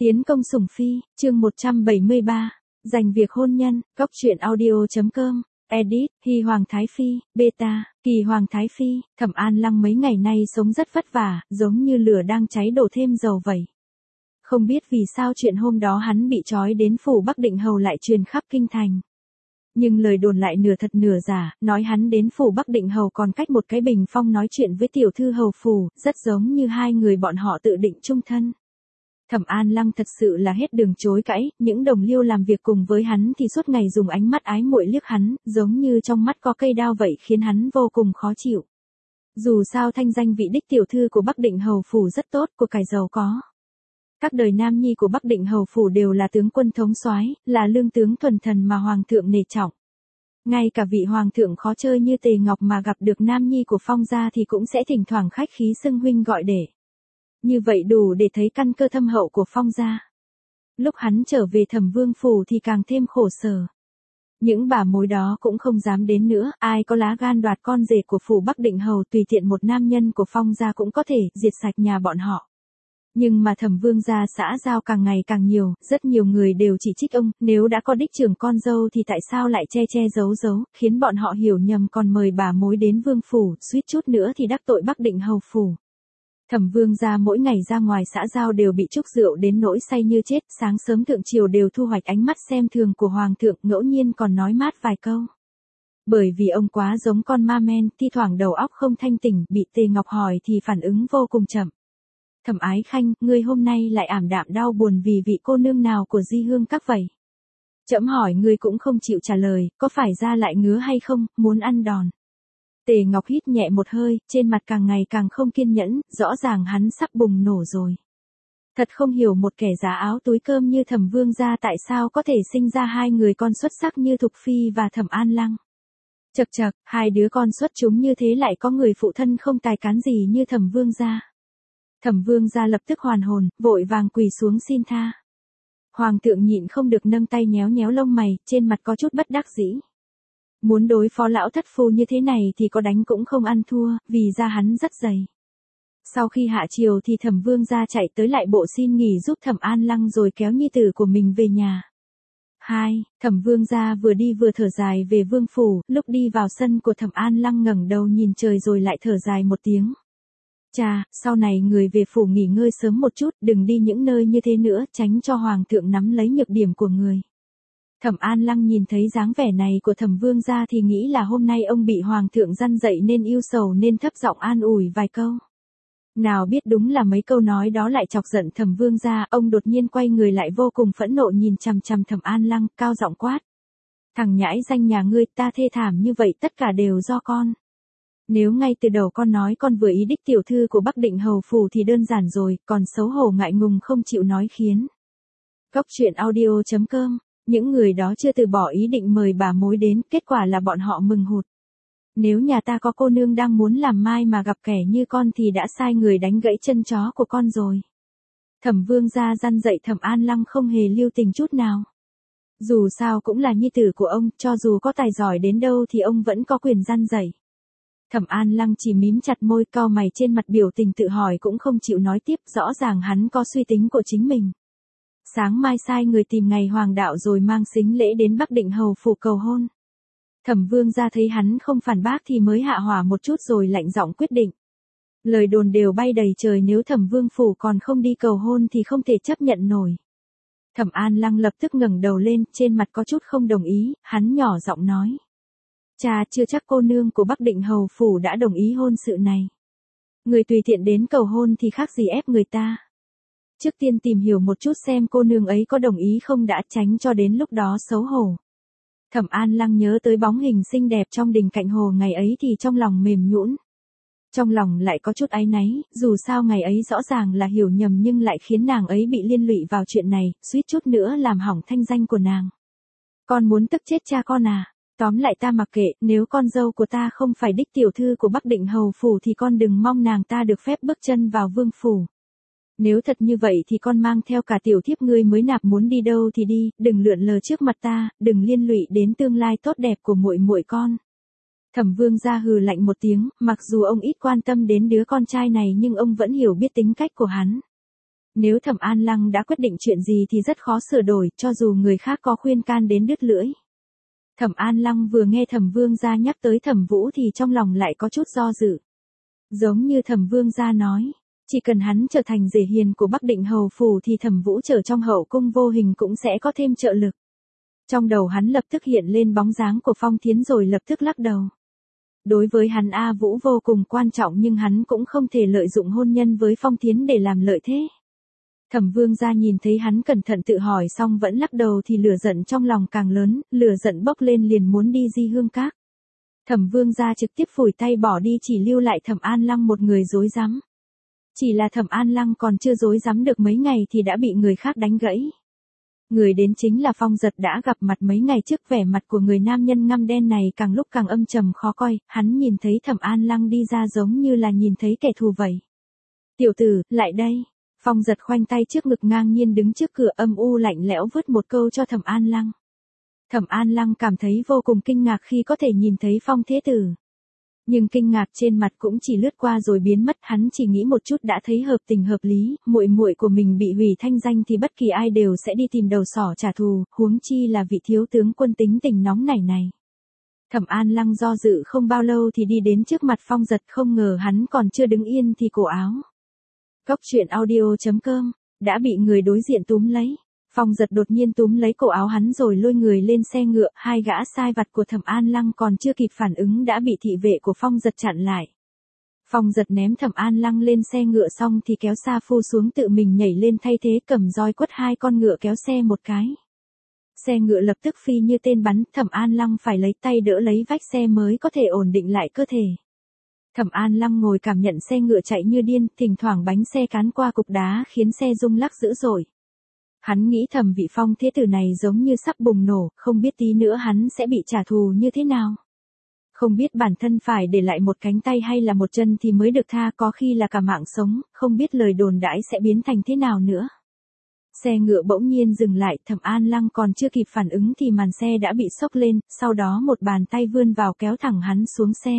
Tiến công sủng phi, chương 173, dành việc hôn nhân, góc truyện audio.com, edit, Hy Hoàng Thái Phi, beta, Kỳ Hoàng Thái Phi, Thẩm An Lăng mấy ngày nay sống rất vất vả, giống như lửa đang cháy đổ thêm dầu vậy. Không biết vì sao chuyện hôm đó hắn bị trói đến phủ Bắc Định Hầu lại truyền khắp kinh thành. Nhưng lời đồn lại nửa thật nửa giả, nói hắn đến phủ Bắc Định Hầu còn cách một cái bình phong nói chuyện với tiểu thư hầu phủ, rất giống như hai người bọn họ tự định chung thân. Thẩm An Lăng thật sự là hết đường chối cãi, những đồng liêu làm việc cùng với hắn thì suốt ngày dùng ánh mắt ái muội liếc hắn, giống như trong mắt có cây đao vậy khiến hắn vô cùng khó chịu. Dù sao thanh danh vị đích tiểu thư của Bắc Định Hầu phủ rất tốt, của cải giàu có. Các đời nam nhi của Bắc Định Hầu phủ đều là tướng quân thống soái, là lương tướng thuần thần mà hoàng thượng nể trọng. Ngay cả vị hoàng thượng khó chơi như Tề Ngọc mà gặp được nam nhi của Phong gia thì cũng sẽ thỉnh thoảng khách khí xưng huynh gọi đệ. Như vậy đủ để thấy căn cơ thâm hậu của Phong gia. Lúc hắn trở về Thẩm Vương phủ thì càng thêm khổ sở. Những bà mối đó cũng không dám đến nữa, ai có lá gan đoạt con rể của phủ Bắc Định Hầu tùy tiện một nam nhân của Phong gia cũng có thể diệt sạch nhà bọn họ. Nhưng mà Thẩm Vương gia xã giao càng ngày càng nhiều, rất nhiều người đều chỉ trích ông, nếu đã có đích trưởng con dâu thì tại sao lại che che giấu giấu, khiến bọn họ hiểu nhầm còn mời bà mối đến vương phủ, suýt chút nữa thì đắc tội Bắc Định Hầu phủ. Thẩm Vương gia mỗi ngày ra ngoài xã giao đều bị trúc rượu đến nỗi say như chết, sáng sớm thượng triều đều thu hoạch ánh mắt xem thường của hoàng thượng, ngẫu nhiên còn nói mát vài câu. Bởi vì ông quá giống con ma men, thi thoảng đầu óc không thanh tỉnh, bị Tề Ngọc hỏi thì phản ứng vô cùng chậm. Thẩm Ái Khanh, ngươi hôm nay lại ảm đạm đau buồn vì vị cô nương nào của Di Hương các vậy? Trẫm hỏi ngươi cũng không chịu trả lời, có phải da lại ngứa hay không, muốn ăn đòn? Tề Ngọc hít nhẹ một hơi, trên mặt càng ngày càng không kiên nhẫn, rõ ràng hắn sắp bùng nổ rồi. Thật không hiểu một kẻ giá áo túi cơm như Thẩm Vương gia tại sao có thể sinh ra hai người con xuất sắc như Thục Phi và Thẩm An Lăng. Chậc chậc, hai đứa con xuất chúng như thế lại có người phụ thân không tài cán gì như Thẩm Vương gia. Thẩm Vương gia lập tức hoàn hồn, vội vàng quỳ xuống xin tha. Hoàng thượng nhịn không được nâng tay nhéo nhéo lông mày, trên mặt có chút bất đắc dĩ. Muốn đối phó lão thất phu như thế này thì có đánh cũng không ăn thua, vì da hắn rất dày. Sau khi hạ triều thì Thẩm Vương gia chạy tới lại bộ xin nghỉ giúp Thẩm An Lăng rồi kéo nhi tử của mình về nhà. Thẩm Vương gia vừa đi vừa thở dài về vương phủ, lúc đi vào sân của Thẩm An Lăng ngẩng đầu nhìn trời rồi lại thở dài một tiếng. Chà, sau này người về phủ nghỉ ngơi sớm một chút, đừng đi những nơi như thế nữa, tránh cho hoàng thượng nắm lấy nhược điểm của người. Thẩm An Lăng nhìn thấy dáng vẻ này của Thẩm Vương gia thì nghĩ là hôm nay ông bị hoàng thượng răn dậy nên ưu sầu nên thấp giọng an ủi vài câu. Nào biết đúng là mấy câu nói đó lại chọc giận Thẩm Vương gia, ông đột nhiên quay người lại vô cùng phẫn nộ nhìn chằm chằm Thẩm An Lăng, cao giọng quát. Thằng nhãi danh nhà ngươi, ta thê thảm như vậy tất cả đều do con. Nếu ngay từ đầu con nói con vừa ý đích tiểu thư của Bắc Định Hầu phủ thì đơn giản rồi, còn xấu hổ ngại ngùng không chịu nói khiến. Góc truyện audio.com, những người đó chưa từ bỏ ý định mời bà mối đến, kết quả là bọn họ mừng hụt. Nếu nhà ta có cô nương đang muốn làm mai mà gặp kẻ như con thì đã sai người đánh gãy chân chó của con rồi. Thẩm Vương gia răn dạy Thẩm An Lăng không hề lưu tình chút nào. Dù sao cũng là nhi tử của ông, cho dù có tài giỏi đến đâu thì ông vẫn có quyền răn dạy. Thẩm An Lăng chỉ mím chặt môi, cau mày, trên mặt biểu tình tự hỏi cũng không chịu nói tiếp, rõ ràng hắn có suy tính của chính mình. Sáng mai sai người tìm ngày hoàng đạo rồi mang sính lễ đến Bắc Định Hầu phủ cầu hôn. Thẩm Vương gia thấy hắn không phản bác thì mới hạ hỏa một chút rồi lạnh giọng quyết định. Lời đồn đều bay đầy trời, nếu Thẩm Vương phủ còn không đi cầu hôn thì không thể chấp nhận nổi. Thẩm An Lăng lập tức ngẩng đầu lên, trên mặt có chút không đồng ý, hắn nhỏ giọng nói. Cha, chưa chắc cô nương của Bắc Định Hầu phủ đã đồng ý hôn sự này. Người tùy tiện đến cầu hôn thì khác gì ép người ta. Trước tiên tìm hiểu một chút xem cô nương ấy có đồng ý không đã, tránh cho đến lúc đó xấu hổ. Thẩm An Lăng nhớ tới bóng hình xinh đẹp trong đình cạnh hồ ngày ấy thì trong lòng mềm nhũn. Trong lòng lại có chút áy náy, dù sao ngày ấy rõ ràng là hiểu nhầm nhưng lại khiến nàng ấy bị liên lụy vào chuyện này, suýt chút nữa làm hỏng thanh danh của nàng. Con muốn tức chết cha con à? Tóm lại ta mặc kệ, nếu con dâu của ta không phải đích tiểu thư của Bắc Định Hầu phủ thì con đừng mong nàng ta được phép bước chân vào vương phủ. Nếu thật như vậy thì con mang theo cả tiểu thiếp ngươi mới nạp, muốn đi đâu thì đi, đừng lượn lờ trước mặt ta, đừng liên lụy đến tương lai tốt đẹp của muội muội con. Thẩm Vương gia hừ lạnh một tiếng, mặc dù ông ít quan tâm đến đứa con trai này nhưng ông vẫn hiểu biết tính cách của hắn. Nếu Thẩm An Lăng đã quyết định chuyện gì thì rất khó sửa đổi, cho dù người khác có khuyên can đến đứt lưỡi. Thẩm An Lăng vừa nghe Thẩm Vương gia nhắc tới Thẩm Vũ thì trong lòng lại có chút do dự. Giống như Thẩm Vương gia nói, chỉ cần hắn trở thành rể hiền của Bắc Định hầu phủ thì Thẩm Vũ trở trong hậu cung vô hình cũng sẽ có thêm trợ lực. Trong đầu hắn lập tức hiện lên bóng dáng của Phong Thiến rồi lập tức lắc đầu. Đối với hắn A Vũ vô cùng quan trọng nhưng hắn cũng không thể lợi dụng hôn nhân với Phong Thiến để làm lợi thế. Thẩm Vương gia nhìn thấy hắn cẩn thận tự hỏi xong vẫn lắc đầu thì lửa giận trong lòng càng lớn, lửa giận bốc lên liền muốn đi Di Hương Các. Thẩm Vương gia trực tiếp phủi tay bỏ đi chỉ lưu lại Thẩm An Lăng một người rối rắm. Chỉ là Thẩm An Lăng còn chưa rối rắm được mấy ngày thì đã bị người khác đánh gãy. Người đến chính là Phong Giật đã gặp mặt mấy ngày trước, vẻ mặt của người nam nhân ngăm đen này càng lúc càng âm trầm khó coi, hắn nhìn thấy Thẩm An Lăng đi ra giống như là nhìn thấy kẻ thù vậy. Tiểu tử, lại đây. Phong Giật khoanh tay trước ngực ngang nhiên đứng trước cửa âm u lạnh lẽo vứt một câu cho Thẩm An Lăng. Thẩm An Lăng cảm thấy vô cùng kinh ngạc khi có thể nhìn thấy Phong Thế Tử. Nhưng kinh ngạc trên mặt cũng chỉ lướt qua rồi biến mất, hắn chỉ nghĩ một chút đã thấy hợp tình hợp lý, muội muội của mình bị hủy thanh danh thì bất kỳ ai đều sẽ đi tìm đầu sỏ trả thù, huống chi là vị thiếu tướng quân tính tình nóng nảy này. Thẩm An Lăng do dự không bao lâu thì đi đến trước mặt Phong Giật, không ngờ hắn còn chưa đứng yên thì cổ áo. Cốc truyện audio.com, đã bị người đối diện túm lấy. Phong Giật đột nhiên túm lấy cổ áo hắn rồi lôi người lên xe ngựa, hai gã sai vặt của Thẩm An Lăng còn chưa kịp phản ứng đã bị thị vệ của Phong Giật chặn lại. Phong Giật ném Thẩm An Lăng lên xe ngựa xong thì kéo Sa Phu xuống tự mình nhảy lên thay thế, cầm roi quất hai con ngựa kéo xe một cái. Xe ngựa lập tức phi như tên bắn, Thẩm An Lăng phải lấy tay đỡ lấy vách xe mới có thể ổn định lại cơ thể. Thẩm An Lăng ngồi cảm nhận xe ngựa chạy như điên, thỉnh thoảng bánh xe cán qua cục đá khiến xe rung lắc dữ dội. Hắn nghĩ thầm vị Phong Thế Tử này giống như sắp bùng nổ, không biết tí nữa hắn sẽ bị trả thù như thế nào. Không biết bản thân phải để lại một cánh tay hay là một chân thì mới được tha, có khi là cả mạng sống, không biết lời đồn đãi sẽ biến thành thế nào nữa. Xe ngựa bỗng nhiên dừng lại, Thẩm An Lăng còn chưa kịp phản ứng thì màn xe đã bị xốc lên, sau đó một bàn tay vươn vào kéo thẳng hắn xuống xe.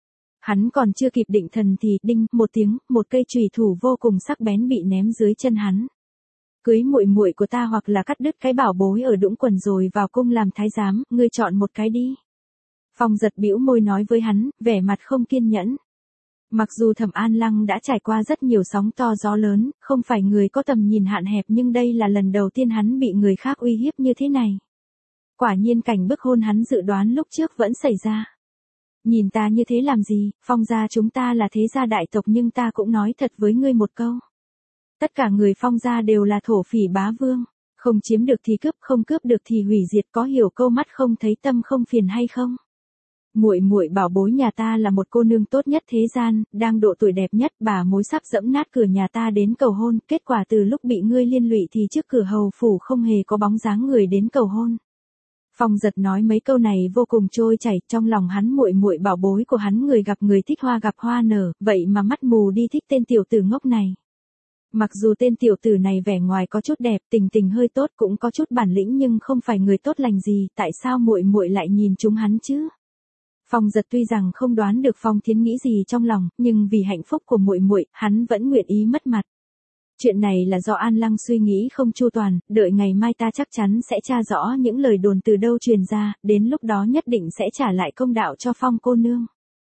Hắn còn chưa kịp định thần thì đinh một tiếng, một cây chùy thủ vô cùng sắc bén bị ném dưới chân hắn. Cưới muội muội của ta hoặc là cắt đứt cái bảo bối ở Đũng Quần rồi vào cung làm thái giám, ngươi chọn một cái đi. Phong Giật bĩu môi nói với hắn, vẻ mặt không kiên nhẫn. Mặc dù Thẩm An Lăng đã trải qua rất nhiều sóng to gió lớn, không phải người có tầm nhìn hạn hẹp nhưng đây là lần đầu tiên hắn bị người khác uy hiếp như thế này. Quả nhiên cảnh bức hôn hắn dự đoán lúc trước vẫn xảy ra. Nhìn ta như thế làm gì, Phong gia chúng ta là thế gia đại tộc nhưng ta cũng nói thật với ngươi một câu. Tất cả người Phong gia đều là thổ phỉ bá vương, không chiếm được thì cướp, không cướp được thì hủy diệt, có hiểu câu mắt không thấy tâm không phiền hay không? Muội muội bảo bối nhà ta là một cô nương tốt nhất thế gian, đang độ tuổi đẹp nhất, bà mối sắp dẫm nát cửa nhà ta đến cầu hôn, kết quả từ lúc bị ngươi liên lụy thì trước cửa hầu phủ không hề có bóng dáng người đến cầu hôn. Phong Giật nói mấy câu này vô cùng trôi chảy, trong lòng hắn muội muội bảo bối của hắn người gặp người thích hoa gặp hoa nở, vậy mà mắt mù đi thích tên tiểu tử ngốc này. Mặc dù tên tiểu tử này vẻ ngoài có chút đẹp, tình tình hơi tốt, cũng có chút bản lĩnh nhưng không phải người tốt lành gì, tại sao muội muội lại nhìn chúng hắn chứ? Phong Giật tuy rằng không đoán được Phong Thiến nghĩ gì trong lòng, nhưng vì hạnh phúc của muội muội, hắn vẫn nguyện ý mất mặt. Chuyện này là do An Lăng suy nghĩ không chu toàn, đợi ngày mai ta chắc chắn sẽ tra rõ những lời đồn từ đâu truyền ra, đến lúc đó nhất định sẽ trả lại công đạo cho Phong cô nương.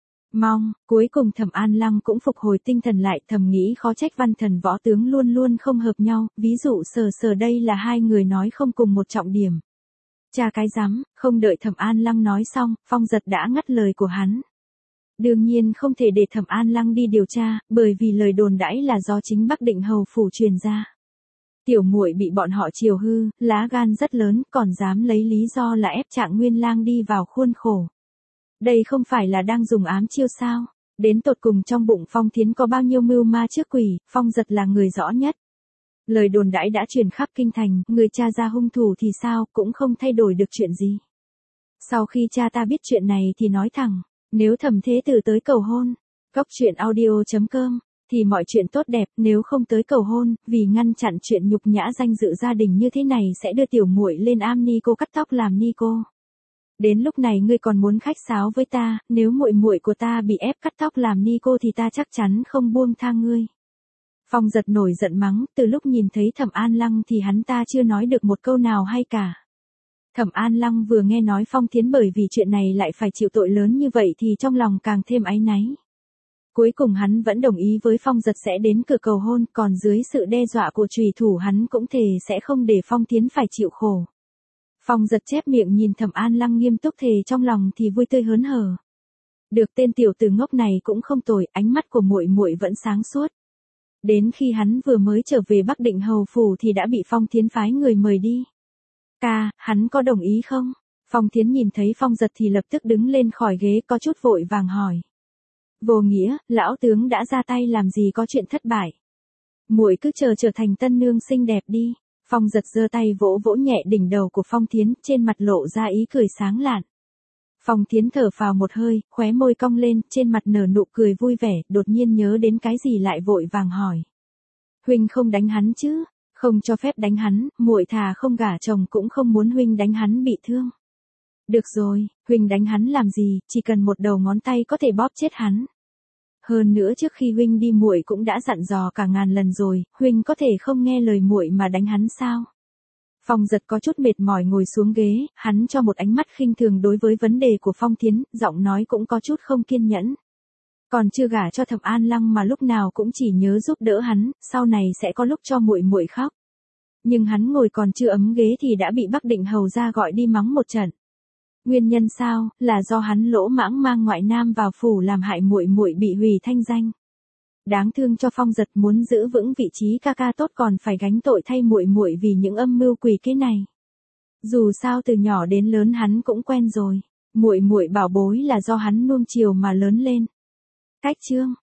Mong, cuối cùng Thẩm An Lăng cũng phục hồi tinh thần lại, thầm nghĩ khó trách văn thần võ tướng luôn luôn không hợp nhau, ví dụ sờ đây là hai người nói không cùng một trọng điểm. Cha cái rắm, không đợi Thẩm An Lăng nói xong, Phong Giật đã ngắt lời của hắn. Đương nhiên không thể để Thẩm An Lăng đi điều tra, bởi vì lời đồn đãi là do chính Bắc Định hầu phủ truyền ra. Tiểu muội bị bọn họ chiều hư, lá gan rất lớn, còn dám lấy lý do là ép Trạng Nguyên Lang đi vào khuôn khổ. Đây không phải là đang dùng ám chiêu sao? Đến tột cùng trong bụng Phong Thiến có bao nhiêu mưu ma trước quỷ, Phong Giật là người rõ nhất. Lời đồn đãi đã truyền khắp kinh thành, người cha ra hung thủ thì sao, cũng không thay đổi được chuyện gì. Sau khi cha ta biết chuyện này thì nói thẳng, nếu Thẩm Thế Tử tới cầu hôn, cốc truyện audio.com, thì mọi chuyện tốt đẹp, nếu không tới cầu hôn, vì ngăn chặn chuyện nhục nhã danh dự gia đình như thế này sẽ đưa tiểu muội lên am ni cô cắt tóc làm ni cô. Đến lúc này ngươi còn muốn khách sáo với ta, nếu muội muội của ta bị ép cắt tóc làm ni cô thì ta chắc chắn không buông tha ngươi. Phong Giật nổi giận mắng, từ lúc nhìn thấy Thẩm An Lăng thì hắn ta chưa nói được một câu nào hay cả. Thẩm An Lăng vừa nghe nói Phong Thiến bởi vì chuyện này lại phải chịu tội lớn như vậy thì trong lòng càng thêm áy náy. Cuối cùng hắn vẫn đồng ý với Phong Giật sẽ đến cửa cầu hôn, còn dưới sự đe dọa của trùy thủ hắn cũng thề sẽ không để Phong Thiến phải chịu khổ. Phong Giật chép miệng nhìn Thẩm An Lăng nghiêm túc thề trong lòng thì vui tươi hớn hở. Được tên tiểu tử ngốc này cũng không tồi, ánh mắt của muội muội vẫn sáng suốt. Đến khi hắn vừa mới trở về Bắc Định Hầu phủ thì đã bị Phong Thiến phái người mời đi. Ca, hắn có đồng ý không? Phong Thiến nhìn thấy Phong Giật thì lập tức đứng lên khỏi ghế có chút vội vàng hỏi. Vô nghĩa, lão tướng đã ra tay làm gì có chuyện thất bại. Muội cứ chờ trở thành tân nương xinh đẹp đi. Phong Giật giơ tay vỗ vỗ nhẹ đỉnh đầu của Phong Thiến, trên mặt lộ ra ý cười sáng lạn. Phong Thiến thở phào một hơi, khóe môi cong lên, trên mặt nở nụ cười vui vẻ, đột nhiên nhớ đến cái gì lại vội vàng hỏi. Huynh không đánh hắn chứ? Không cho phép đánh hắn, muội thà không gả chồng cũng không muốn huynh đánh hắn bị thương. Được rồi, huynh đánh hắn làm gì, chỉ cần một đầu ngón tay có thể bóp chết hắn. Hơn nữa trước khi huynh đi muội cũng đã dặn dò cả ngàn lần rồi, huynh có thể không nghe lời muội mà đánh hắn sao? Phong Giật có chút mệt mỏi ngồi xuống ghế, hắn cho một ánh mắt khinh thường đối với vấn đề của Phong Thiến, giọng nói cũng có chút không kiên nhẫn. Còn chưa gả cho Thẩm An Lăng mà lúc nào cũng chỉ nhớ giúp đỡ hắn, sau này sẽ có lúc cho muội muội khóc. Nhưng hắn ngồi còn chưa ấm ghế thì đã bị Bắc Định hầu ra gọi đi mắng một trận. Nguyên nhân sao? Là do hắn lỗ mãng mang ngoại nam vào phủ làm hại muội muội bị hủy thanh danh. Đáng thương cho Phong Giật, muốn giữ vững vị trí ca ca tốt còn phải gánh tội thay muội muội vì những âm mưu quỷ kế này. Dù sao từ nhỏ đến lớn hắn cũng quen rồi, muội muội bảo bối là do hắn nuông chiều mà lớn lên. Cách chương